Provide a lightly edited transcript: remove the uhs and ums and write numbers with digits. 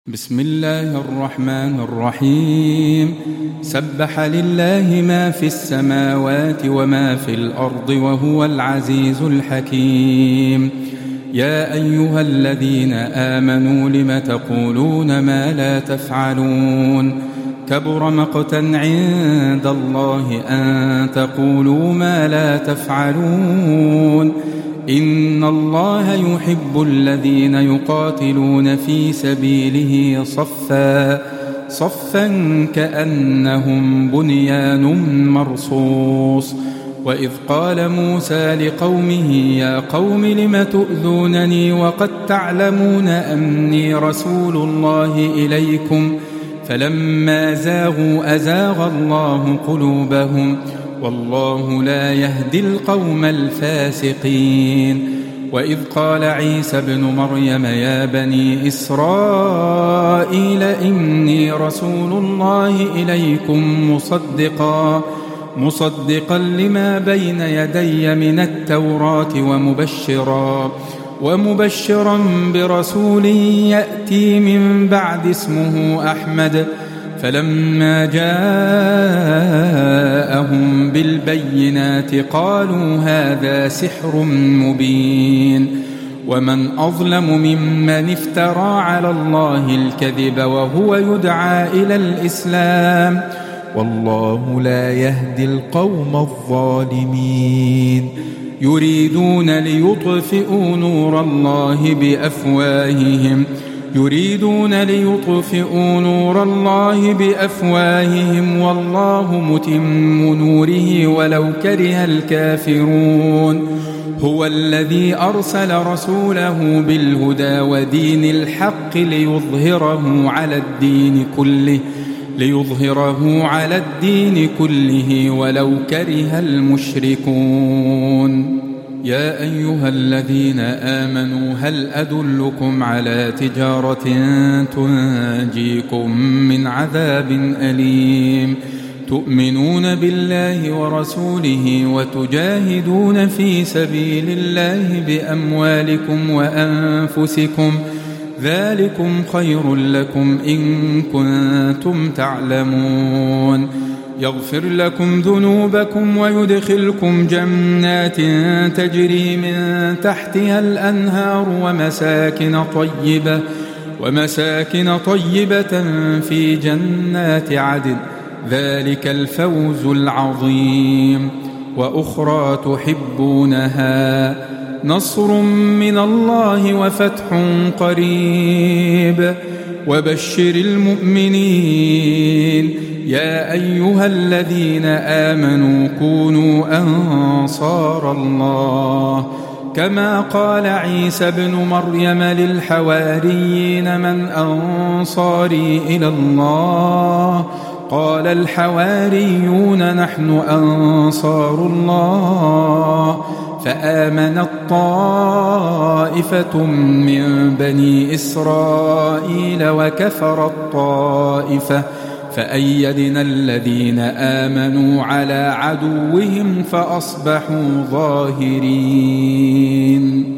بسم الله الرحمن الرحيم. سبح لله ما في السماوات وما في الأرض وهو العزيز الحكيم. يا أيها الذين آمنوا لم تقولون ما لا تفعلون؟ كبر مقتا عند الله أن تقولوا ما لا تفعلون. إن الله يحب الذين يقاتلون في سبيله صفا كأنهم بنيان مرصوص. وإذ قال موسى لقومه يا قوم لم تؤذونني وقد تعلمون أني رسول الله إليكم فلما زاغوا أزاغ الله قلوبهم والله لا يهدي القوم الفاسقين. وإذ قال عيسى ابن مريم يا بني إسرائيل إني رسول الله إليكم مصدقا لما بين يدي من التوراة ومبشرا برسول يأتي من بعد اسمه أحمد. فلما جاءهم بالبينات قالوا هذا سحر مبين. ومن أظلم ممن افترى على الله الكذب وهو يدعى إلى الإسلام والله لا يهدي القوم الظالمين. يريدون ليطفئوا نور الله بأفواههم والله متم نوره ولو كره الكافرون. هو الذي أرسل رسوله بالهدى ودين الحق ليظهره على الدين كله ولو كره المشركون. يا أيها الذين آمنوا هل أدلكم على تجارة تنجيكم من عذاب أليم؟ تؤمنون بالله ورسوله وتجاهدون في سبيل الله بأموالكم وأنفسكم ذلكم خير لكم إن كنتم تعلمون. يغفر لكم ذنوبكم ويدخلكم جنات تجري من تحتها الأنهار ومساكن طيبة في جنات عدن ذلك الفوز العظيم. وأخرى تحبونها نصر من الله وفتح قريب وبشر المؤمنين. يا أيها الذين آمنوا كونوا أنصار الله كما قال عيسى ابن مريم للحواريين من أنصاري إلى الله؟ قال الحواريون نحن أنصار الله. فآمنت طائفة من بني إسرائيل وكفرت طائفة فأيدنا الذين آمنوا على عدوهم فأصبحوا ظاهرين.